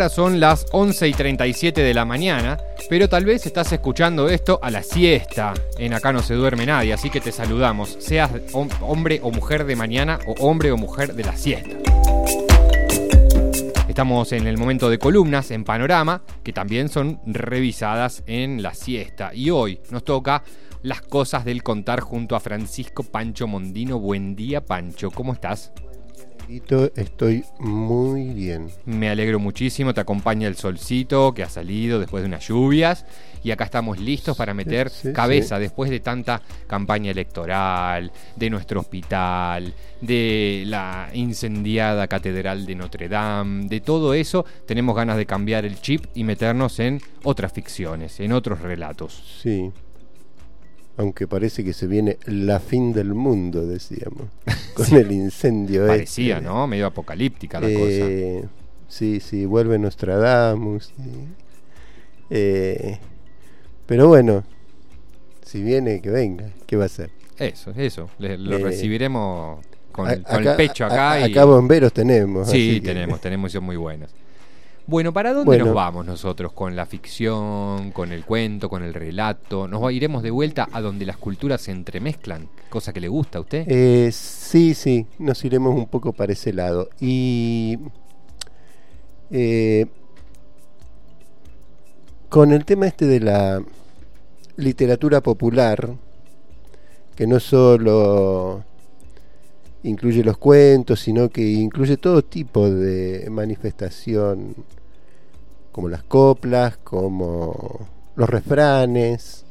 Ahora son las 11:37 de la mañana, pero tal vez estás escuchando esto a la siesta. En Acá no se duerme nadie, así que te saludamos. Seas hombre o mujer de mañana o hombre o mujer de la siesta. Estamos en el momento de columnas en Panorama, que también son revisadas en la siesta. Y hoy nos toca las cosas del contar junto a Francisco Pancho Mondino. Buen día, Pancho. ¿Cómo estás? Estoy muy bien. Me alegro muchísimo, te acompaña el solcito que ha salido después de unas lluvias y acá estamos listos para meter cabeza después de tanta campaña electoral, de nuestro hospital, de la incendiada Catedral de Notre Dame, de todo eso. Tenemos ganas de cambiar el chip y meternos en otras ficciones, en otros relatos. Sí. Aunque parece que se viene la fin del mundo, decíamos, con el incendio. Parecía, ¿no? Medio apocalíptica la cosa. Sí, vuelve Nostradamus. Pero bueno, si viene, que venga. ¿Qué va a hacer? Eso. Lo recibiremos con el pecho acá. Acá bomberos tenemos. Sí, tenemos son muy buenas. Bueno, ¿para dónde nos vamos nosotros con la ficción, con el cuento, con el relato? ¿Nos iremos de vuelta a donde las culturas se entremezclan? ¿Cosa que le gusta a usted? Sí, nos iremos un poco para ese lado. Y con el tema de la literatura popular, que no solo incluye los cuentos, sino que incluye todo tipo de manifestación, como las coplas, como los refranes.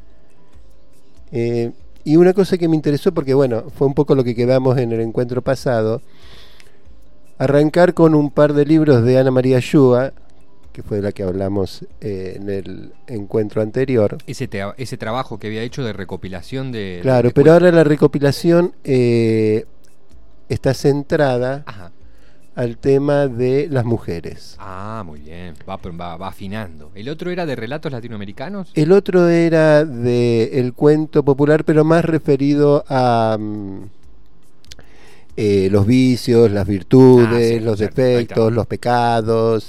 Y una cosa que me interesó, porque fue un poco lo que quedamos en el encuentro pasado, arrancar con un par de libros de Ana María Yuga, que fue de la que hablamos en el encuentro anterior. Ese trabajo que había hecho de recopilación de... Claro, pero ahora la recopilación está centrada al tema de las mujeres. Ah, muy bien, va afinando. ¿El otro era de relatos latinoamericanos? El otro era de el cuento popular, pero más referido a los vicios, las virtudes, los defectos, los pecados,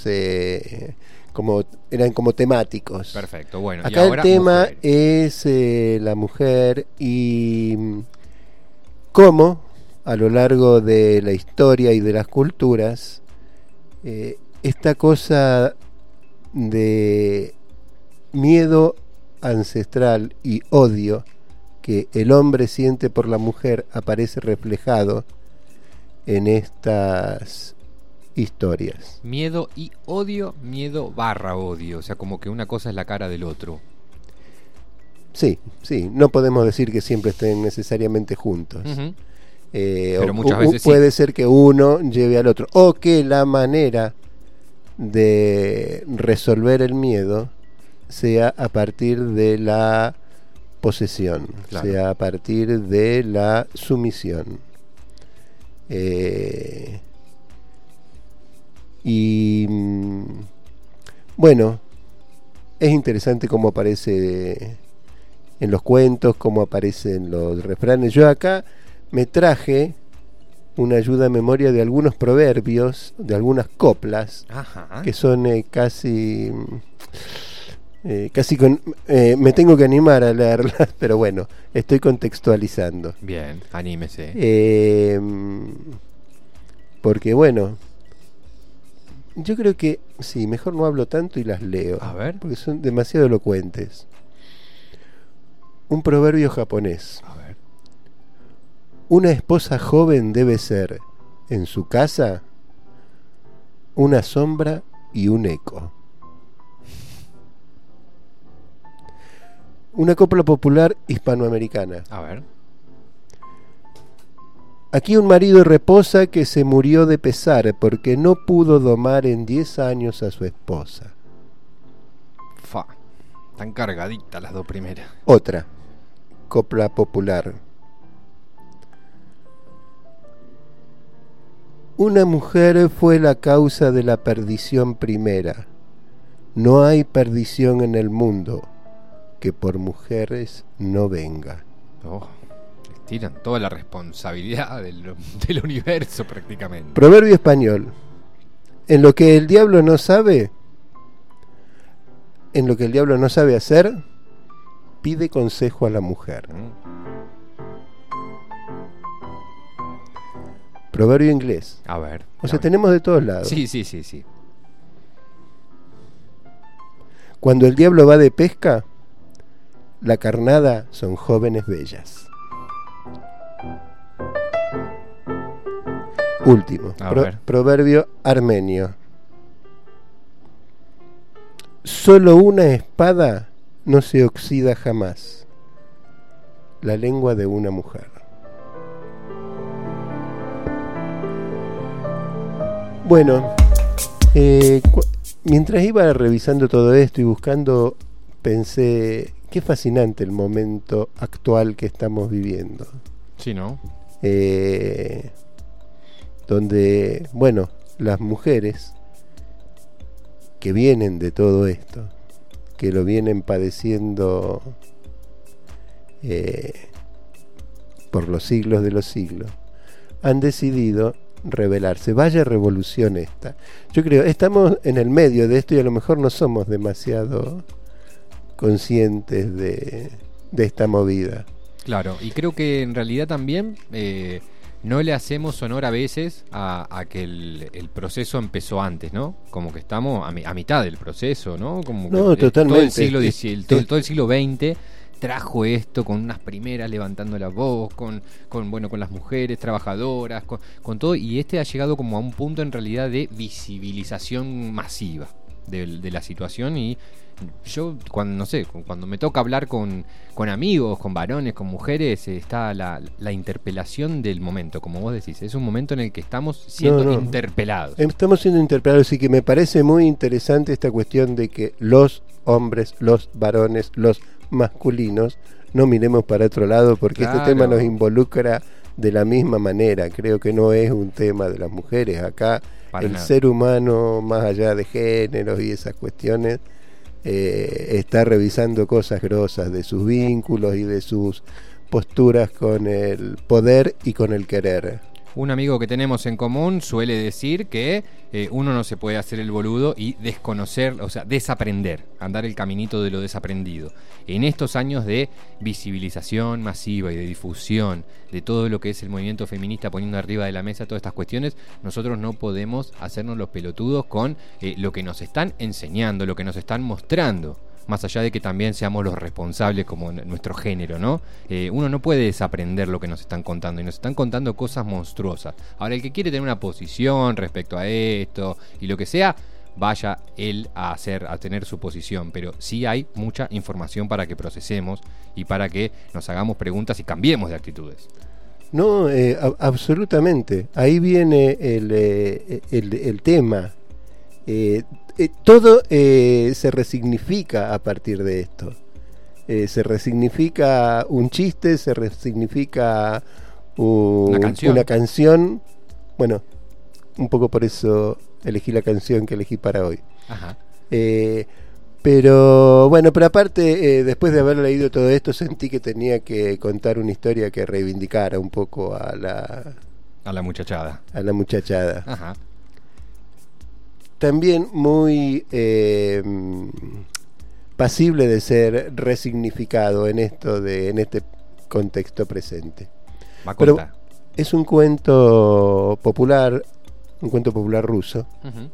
eran como temáticos. Perfecto, bueno. Acá el tema es la mujer y cómo a lo largo de la historia y de las culturas, esta cosa de miedo ancestral y odio que el hombre siente por la mujer aparece reflejado en estas historias. Miedo y odio, miedo / odio, o sea, como que una cosa es la cara del otro. Sí, no podemos decir que siempre estén necesariamente juntos. Uh-huh. Pero muchas veces puede ser que uno lleve al otro, o que la manera de resolver el miedo sea a partir de la posesión, sea a partir de la sumisión. Y bueno, es interesante cómo aparece en los cuentos, cómo aparecen los refranes. Yo acá me traje una ayuda a memoria de algunos proverbios, de algunas coplas, que son casi con... me tengo que animar a leerlas, pero bueno, estoy contextualizando. Bien, anímese. Porque yo creo que sí, mejor no hablo tanto y las leo. A ver. Porque son demasiado elocuentes. Un proverbio japonés. A ver. Una esposa joven debe ser, en su casa, una sombra y un eco. Una copla popular hispanoamericana. A ver. Aquí un marido reposa que se murió de pesar porque no pudo domar en 10 años a su esposa. Tan cargaditas las dos primeras. Otra copla popular. Una mujer fue la causa de la perdición primera. No hay perdición en el mundo que por mujeres no venga. Tiran toda la responsabilidad del universo prácticamente. Proverbio español. En lo que el diablo no sabe, hacer, pide consejo a la mujer. Proverbio inglés. A ver. O sea, tenemos de todos lados. Sí. Cuando el diablo va de pesca, la carnada son jóvenes bellas. Último, proverbio armenio. Solo una espada no se oxida jamás. La lengua de una mujer. Bueno, mientras iba revisando todo esto y buscando, pensé, qué fascinante el momento actual que estamos viviendo. Sí, ¿no? Donde, bueno, las mujeres que vienen de todo esto, que lo vienen padeciendo por los siglos de los siglos, han decidido rebelarse. Vaya revolución esta. Yo creo, estamos en el medio de esto y a lo mejor no somos demasiado conscientes de esta movida. Claro, y creo que en realidad también no le hacemos honor a veces a que el proceso empezó antes, ¿no? Como que estamos a mitad del proceso, ¿no? Como no, que totalmente. Todo el siglo XX trajo esto con unas primeras levantando la voz, con las mujeres trabajadoras, con todo, y ha llegado como a un punto en realidad de visibilización masiva de la situación. Y yo cuando me toca hablar con amigos, con varones, con mujeres, está la interpelación del momento, como vos decís, es un momento en el que estamos siendo interpelados. Estamos siendo interpelados, y que me parece muy interesante esta cuestión de que los hombres, los varones, los masculinos, no miremos para otro lado, porque claro, este tema nos involucra de la misma manera. Creo que no es un tema de las mujeres. Acá para el nada. Ser humano, más allá de géneros y esas cuestiones, está revisando cosas grosas de sus vínculos y de sus posturas con el poder y con el querer. Un amigo que tenemos en común suele decir que uno no se puede hacer el boludo y desconocer, o sea, desaprender, andar el caminito de lo desaprendido. En estos años de visibilización masiva y de difusión de todo lo que es el movimiento feminista, poniendo arriba de la mesa todas estas cuestiones, nosotros no podemos hacernos los pelotudos con lo que nos están enseñando, lo que nos están mostrando. Más allá de que también seamos los responsables como nuestro género, ¿no? Uno no puede desaprender lo que nos están contando, y nos están contando cosas monstruosas. Ahora, el que quiere tener una posición respecto a esto y lo que sea, vaya él a tener su posición, pero sí hay mucha información para que procesemos y para que nos hagamos preguntas y cambiemos de actitudes. No, absolutamente. Ahí viene el tema. Todo se resignifica a partir de esto. Se resignifica un chiste, se resignifica una canción. Bueno, un poco por eso elegí la canción que elegí para hoy. Ajá. Pero aparte, después de haber leído todo esto, sentí que tenía que contar una historia que reivindicara un poco a la muchachada. A la muchachada. Ajá. También muy pasible de ser resignificado en este contexto presente. Pero es un cuento popular ruso. Uh-huh.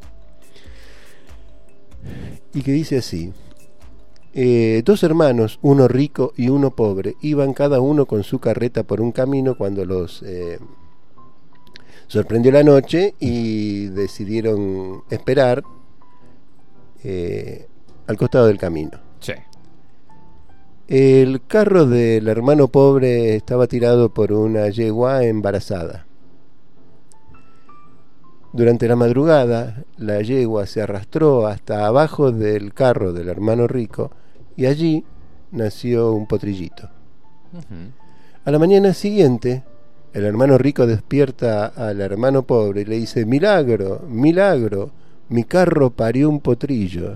Y que dice así: dos hermanos, uno rico y uno pobre, iban cada uno con su carreta por un camino cuando los sorprendió la noche y decidieron esperar al costado del camino. Sí. El carro del hermano pobre estaba tirado por una yegua embarazada. Durante la madrugada, la yegua se arrastró hasta abajo del carro del hermano rico y allí nació un potrillito. Uh-huh. A la mañana siguiente, el hermano rico despierta al hermano pobre y le dice: milagro, milagro, mi carro parió un potrillo.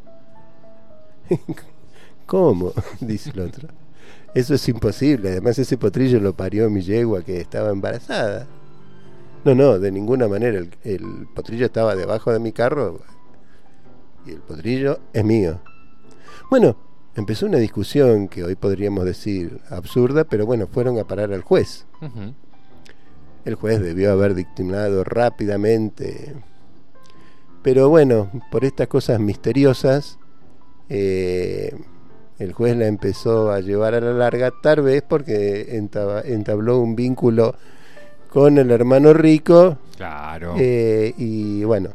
¿Cómo? Dice el otro. Eso es imposible, además ese potrillo lo parió mi yegua que estaba embarazada. No, de ninguna manera. El potrillo estaba debajo de mi carro y el potrillo es mío. Bueno, empezó una discusión que hoy podríamos decir absurda, pero bueno, fueron a parar al juez. Uh-huh. El juez debió haber dictaminado rápidamente, pero bueno, por estas cosas misteriosas, el juez la empezó a llevar a la larga, tal vez porque entabló un vínculo con el hermano rico. Claro. Y bueno,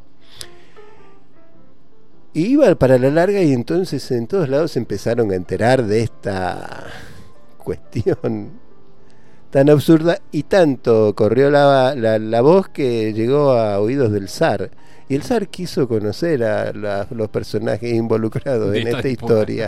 iba para la larga, y entonces en todos lados se empezaron a enterar de esta cuestión tan absurda, y tanto corrió la voz que llegó a oídos del zar. Y el zar quiso conocer a los personajes involucrados en esta historia.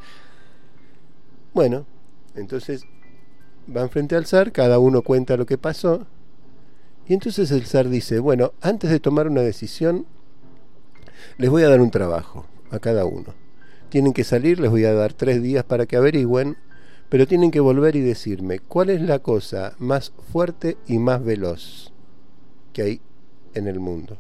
Bueno, entonces van frente al zar, cada uno cuenta lo que pasó, y entonces el zar dice: bueno, antes de tomar una decisión, les voy a dar un trabajo a cada uno. Tienen que salir, les voy a dar 3 días para que averigüen, pero tienen que volver y decirme cuál es la cosa más fuerte y más veloz que hay en el mundo.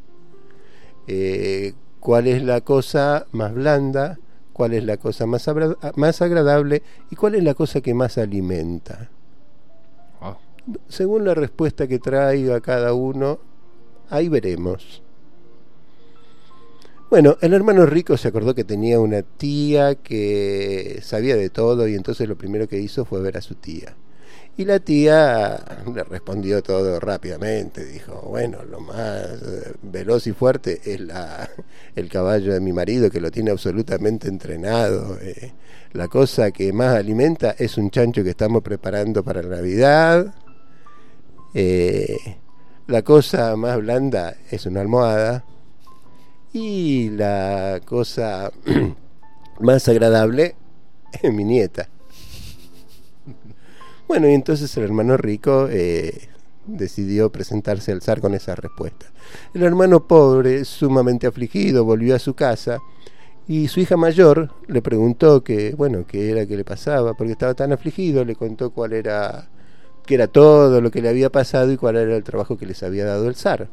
Cuál es la cosa más blanda, cuál es la cosa más agradable, y cuál es la cosa que más alimenta. Oh. Según la respuesta que traiga cada uno, ahí veremos. Bueno, el hermano rico se acordó que tenía una tía que sabía de todo, y entonces lo primero que hizo fue ver a su tía. Y la tía le respondió todo rápidamente. Dijo: bueno, lo más veloz y fuerte es el caballo de mi marido, que lo tiene absolutamente entrenado. La cosa que más alimenta es un chancho que estamos preparando para la Navidad. La cosa más blanda es una almohada. Y la cosa más agradable es mi nieta. Bueno, y entonces el hermano rico decidió presentarse al zar con esa respuesta. El hermano pobre, sumamente afligido, volvió a su casa, y su hija mayor le preguntó qué era que le pasaba, porque estaba tan afligido. Le contó que era todo lo que le había pasado y cuál era el trabajo que les había dado el zar.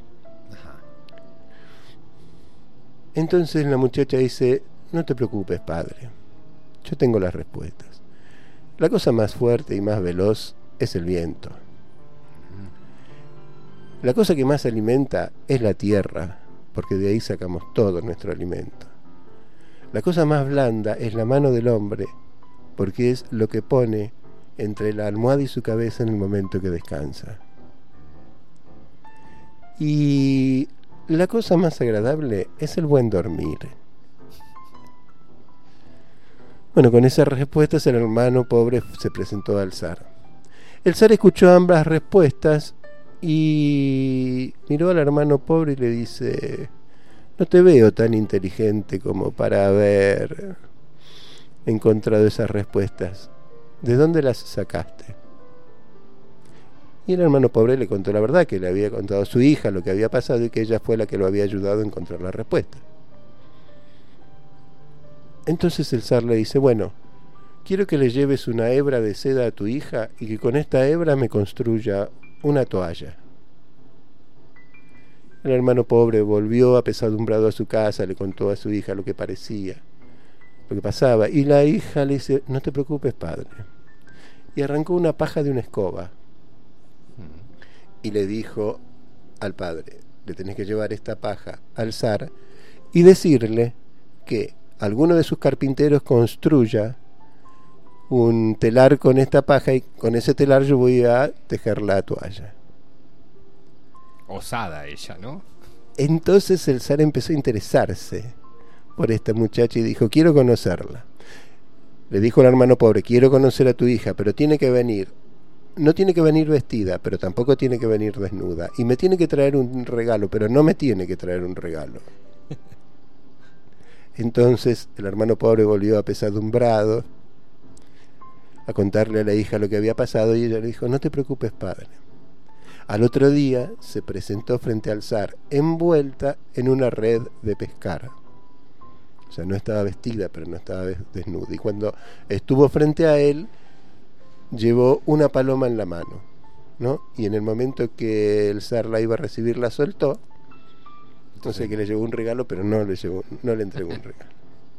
Entonces la muchacha dice: no te preocupes, padre, yo tengo las respuestas. La cosa más fuerte y más veloz es el viento. La cosa que más alimenta es la tierra, porque de ahí sacamos todo nuestro alimento. La cosa más blanda es la mano del hombre, porque es lo que pone entre la almohada y su cabeza en el momento que descansa. Y la cosa más agradable es el buen dormir. Bueno, con esas respuestas el hermano pobre se presentó al zar. El zar escuchó ambas respuestas y miró al hermano pobre y le dice: no te veo tan inteligente como para haber encontrado esas respuestas. ¿De dónde las sacaste? Y el hermano pobre le contó la verdad, que le había contado a su hija lo que había pasado y que ella fue la que lo había ayudado a encontrar la respuesta. Entonces el zar le dice: bueno, quiero que le lleves una hebra de seda a tu hija y que con esta hebra me construya una toalla. El hermano pobre volvió apesadumbrado a su casa, le contó a su hija lo que pasaba, y la hija le dice: no te preocupes, padre. Y arrancó una paja de una escoba y le dijo al padre: le tenés que llevar esta paja al zar y decirle que alguno de sus carpinteros construya un telar con esta paja, y con ese telar yo voy a tejer la toalla. Osada ella, ¿no? Entonces el zar empezó a interesarse por esta muchacha y dijo: quiero conocerla. Le dijo al hermano pobre: quiero conocer a tu hija, pero tiene que venir. No tiene que venir vestida, pero tampoco tiene que venir desnuda. Y me tiene que traer un regalo, pero no me tiene que traer un regalo. Entonces el hermano pobre volvió apesadumbrado a contarle a la hija lo que había pasado, y ella le dijo: no te preocupes, padre. Al otro día se presentó frente al zar envuelta en una red de pescar. O sea, no estaba vestida, pero no estaba desnuda. Y cuando estuvo frente a él, llevó una paloma en la mano. ¿no? Y en el momento que el zar la iba a recibir, la soltó. Entonces que le llevó un regalo, pero no le entregó un regalo.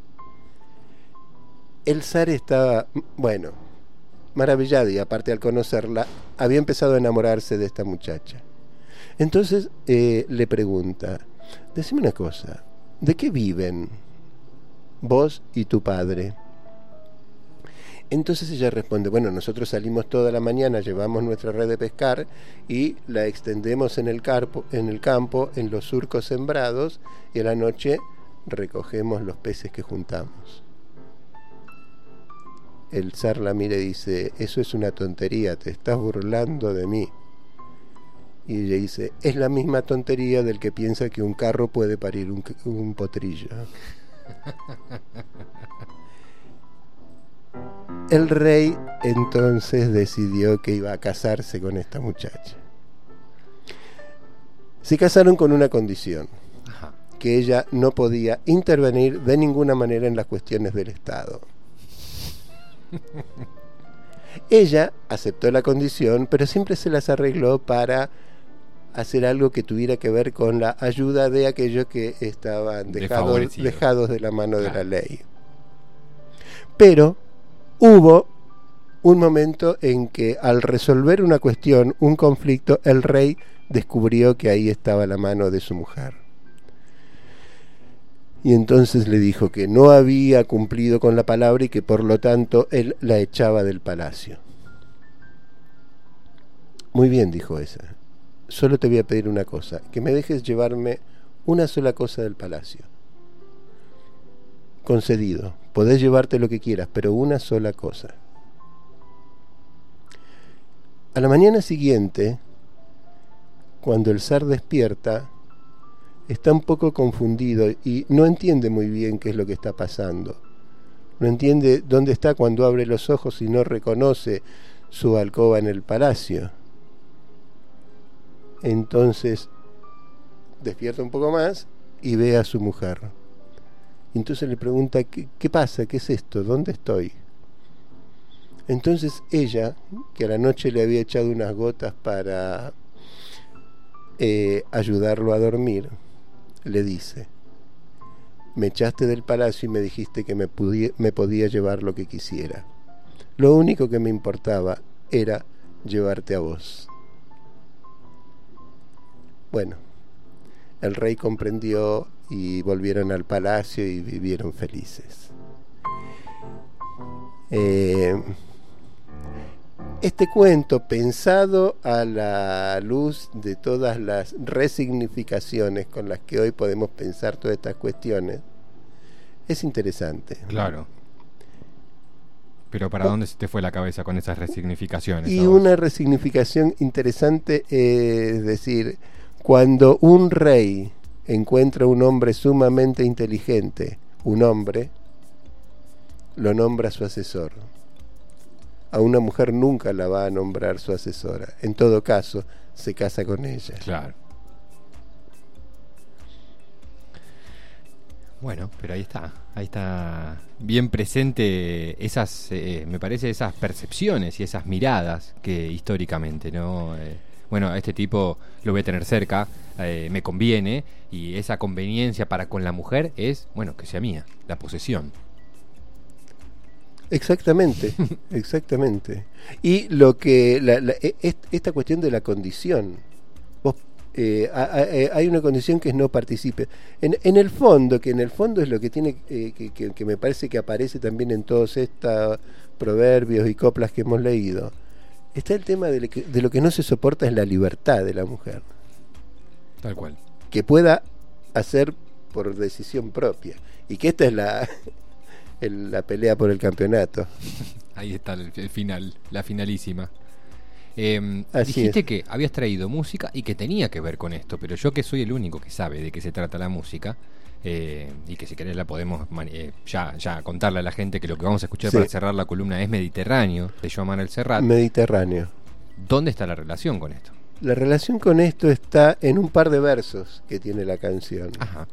El zar estaba, bueno, maravillado, y aparte al conocerla, había empezado a enamorarse de esta muchacha. Entonces le pregunta, decime una cosa, ¿de qué viven vos y tu padre? Entonces ella responde, bueno, nosotros salimos toda la mañana, llevamos nuestra red de pescar y la extendemos en el campo, en los surcos sembrados, y a la noche recogemos los peces que juntamos. El zar la mira y dice, eso es una tontería, te estás burlando de mí. Y ella dice, es la misma tontería del que piensa que un carro puede parir un potrillo. El rey entonces decidió que iba a casarse con esta muchacha. Se casaron con una condición, que ella no podía intervenir de ninguna manera en las cuestiones del Estado. Ella aceptó la condición, pero siempre se las arregló para hacer algo que tuviera que ver con la ayuda de aquellos que estaban dejados de la mano de la ley. Pero hubo un momento en que, al resolver una cuestión, un conflicto, el rey descubrió que ahí estaba la mano de su mujer. Y entonces le dijo que no había cumplido con la palabra y que por lo tanto él la echaba del palacio. Muy bien, dijo esa. Solo te voy a pedir una cosa, que me dejes llevarme una sola cosa del palacio. Concedido, podés llevarte lo que quieras, pero una sola cosa. A la mañana siguiente, cuando el zar despierta, está un poco confundido y no entiende muy bien qué es lo que está pasando. No entiende dónde está cuando abre los ojos y no reconoce su alcoba en el palacio. Entonces despierta un poco más y ve a su mujer. Entonces le pregunta, ¿qué pasa? ¿Qué es esto? ¿Dónde estoy? Entonces ella, que a la noche le había echado unas gotas para ayudarlo a dormir, le dice, me echaste del palacio y me dijiste que me podía llevar lo que quisiera. Lo único que me importaba era llevarte a vos. Bueno, el rey comprendió y volvieron al palacio y vivieron felices. Este cuento, pensado a la luz de todas las resignificaciones con las que hoy podemos pensar todas estas cuestiones, es interesante. Claro. Pero ¿para dónde se te fue la cabeza con esas resignificaciones? Y una resignificación interesante es decir, cuando un rey encuentra un hombre sumamente inteligente, un hombre, lo nombra su asesor. A una mujer nunca la va a nombrar su asesora. En todo caso, se casa con ella. Claro. Bueno, pero ahí está bien presente esas, me parece, esas percepciones y esas miradas que históricamente, ¿no? Bueno, a este tipo lo voy a tener cerca, me conviene, y esa conveniencia para con la mujer es, bueno, que sea mía, la posesión. Exactamente, exactamente. Y lo que esta cuestión de la condición, vos, hay una condición que es no participe. En el fondo es lo que tiene que me parece que aparece también en todos estos proverbios y coplas que hemos leído. Está el tema de lo que no se soporta es la libertad de la mujer. Tal cual. Que pueda hacer por decisión propia. Y que esta es la pelea por el campeonato. Ahí está el final, la finalísima. Así dijiste es. Que habías traído música y que tenía que ver con esto, pero yo, que soy el único que sabe de qué se trata la música, y que si querés la podemos ya contarle a la gente que lo que vamos a escuchar para cerrar la columna es Mediterráneo, de Joan Manuel Serrat. Mediterráneo. ¿Dónde está la relación con esto? La relación con esto está en un par de versos que tiene la canción. Ajá.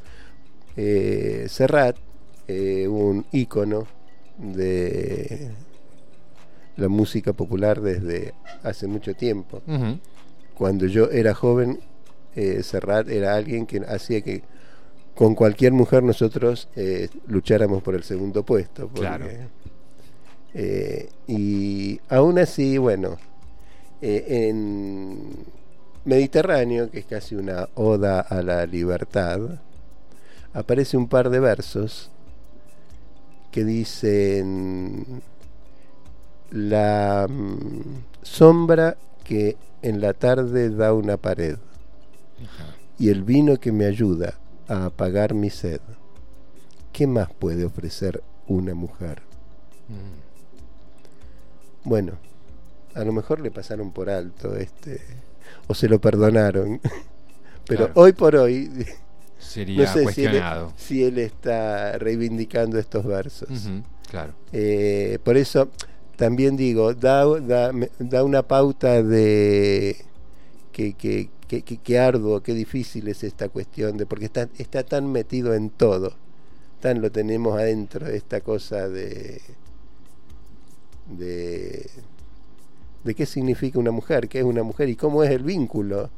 Serrat, un ícono de la música popular desde hace mucho tiempo. Uh-huh. Cuando yo era joven, Serrat era alguien que hacía que con cualquier mujer nosotros lucháramos por el segundo puesto. Porque, claro. Y aún así, bueno, en Mediterráneo, que es casi una oda a la libertad, aparece un par de versos que dicen: la sombra que en la tarde da una pared, y el vino que me ayuda a apagar mi sed. ¿Qué más puede ofrecer una mujer? Bueno, a lo mejor le pasaron por alto o se lo perdonaron, pero claro, hoy por hoy sería no sé cuestionado si él está reivindicando estos versos. Uh-huh, claro. Por eso también digo, da una pauta de que arduo, qué difícil es esta cuestión, porque está tan metido en todo, tan lo tenemos adentro, esta cosa de qué significa una mujer, qué es una mujer y cómo es el vínculo.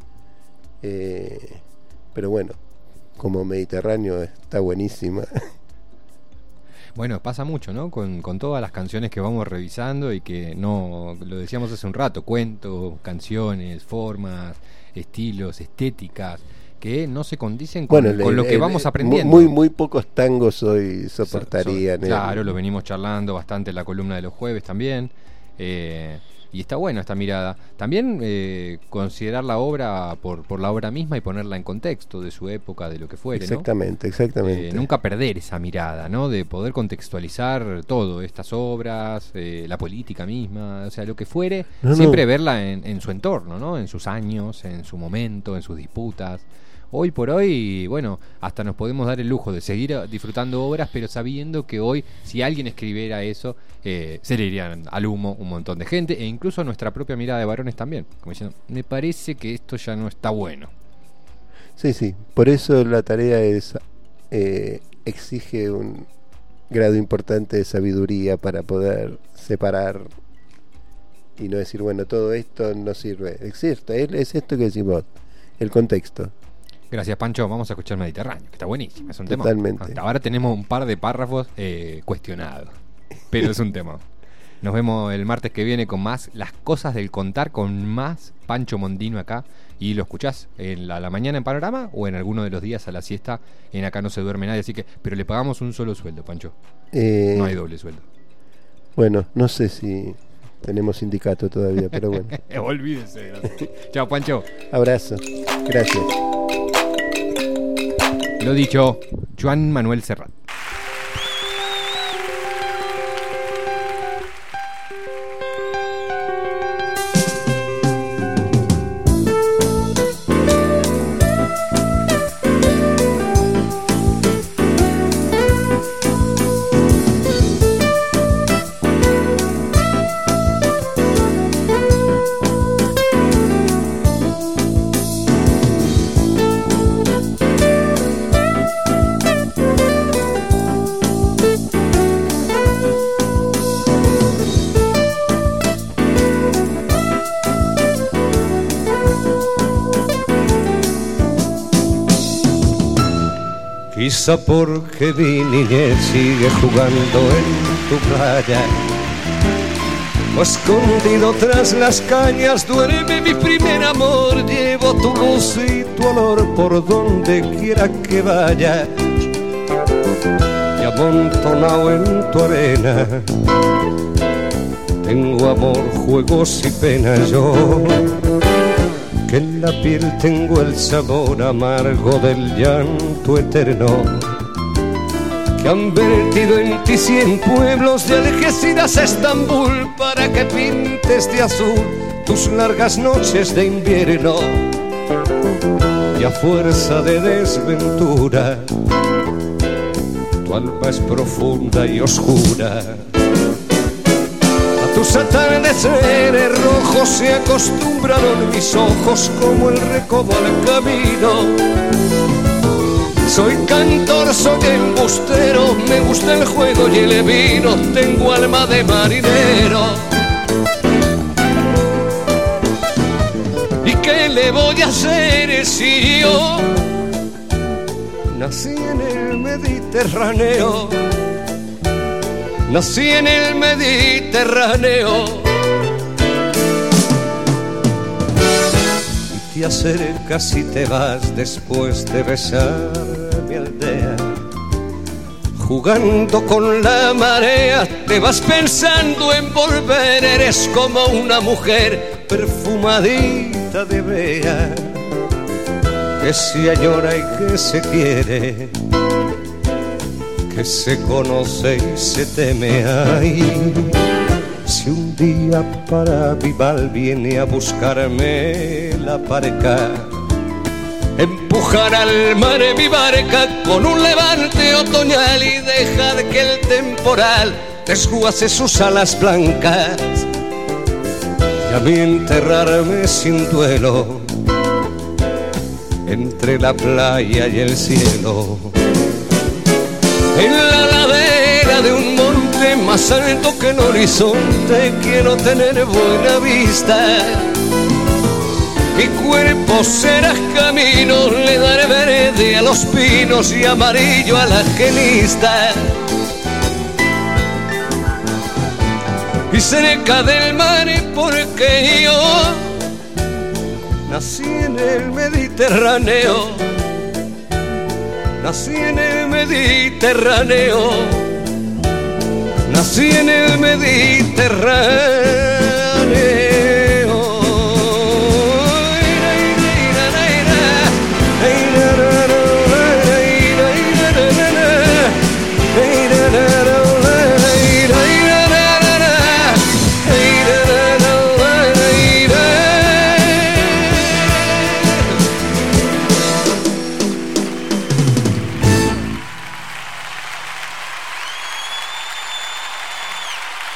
Pero bueno, como Mediterráneo está buenísima. Bueno, pasa mucho, ¿no? Con todas las canciones que vamos revisando y que no, lo decíamos hace un rato, cuentos, canciones, formas, estilos, estéticas, que no se condicen con lo que vamos aprendiendo. Muy pocos tangos hoy soportarían. Claro, lo venimos charlando bastante en la columna de los jueves también. Y está bueno esta mirada. También considerar la obra por la obra misma y ponerla en contexto de su época, de lo que fuere, exactamente, ¿no? Nunca perder esa mirada, ¿no? De poder contextualizar todo, estas obras, la política misma, o sea, lo que fuere, siempre verla en su entorno, ¿no? En sus años, en su momento, en sus disputas. Hoy por hoy, bueno, hasta nos podemos dar el lujo de seguir disfrutando obras, pero sabiendo que hoy, si alguien escribiera eso, se le irían al humo un montón de gente, e incluso nuestra propia mirada de varones también, como diciendo, me parece que esto ya no está bueno. Sí, por eso la tarea exige un grado importante de sabiduría para poder separar y no decir, bueno, todo esto no sirve. Es esto que decimos, el contexto. Gracias, Pancho. Vamos a escuchar Mediterráneo, que está buenísimo. Es un tema. Totalmente. Hasta ahora tenemos un par de párrafos cuestionados, pero es un tema. Nos vemos el martes que viene con más Las Cosas del Contar, con más Pancho Mondino acá. Y lo escuchás en la mañana en Panorama o en alguno de los días a la siesta en Acá No Se Duerme Nadie. Así que, pero le pagamos un solo sueldo, Pancho. No hay doble sueldo. Bueno, no sé si tenemos sindicato todavía, pero bueno. Olvídese. Chao, Pancho. Abrazo. Gracias. Lo dicho, Joan Manuel Serrat. Quizá porque mi niñez sigue jugando en tu playa, o escondido tras las cañas duerme mi primer amor. Llevo tu luz y tu olor por donde quiera que vaya, y amontonado en tu arena tengo amor, juegos y penas yo, que en la piel tengo el sabor amargo del llanto eterno, que han vertido en ti 100 pueblos de Algeciras a Estambul para que pintes de azul tus largas noches de invierno, y a fuerza de desventura tu alma es profunda y oscura. Tus atardeceres rojos se acostumbraron mis ojos como el recodo al camino. Soy cantor, soy embustero, me gusta el juego y el vino, tengo alma de marinero. ¿qué le voy a hacer si yo nací en el Mediterráneo? Nací en el Mediterráneo. Y te acercas y te vas después de besar mi aldea. Jugando con la marea, te vas pensando en volver. Eres como una mujer perfumadita de brea, que se añora y que se quiere, que se conoce y se teme. Ay, si un día para Vival viene a buscarme la barca, empujar al mar mi barca con un levante otoñal y dejar que el temporal desguace sus alas blancas, y a mí enterrarme sin duelo entre la playa y el cielo. En la ladera de un monte más alto que el horizonte quiero tener buena vista. Mi cuerpo será camino, le daré verde a los pinos y amarillo a la genista. Y cerca del mar porque yo nací en el Mediterráneo. Nací en el Mediterráneo. Nací en el Mediterráneo.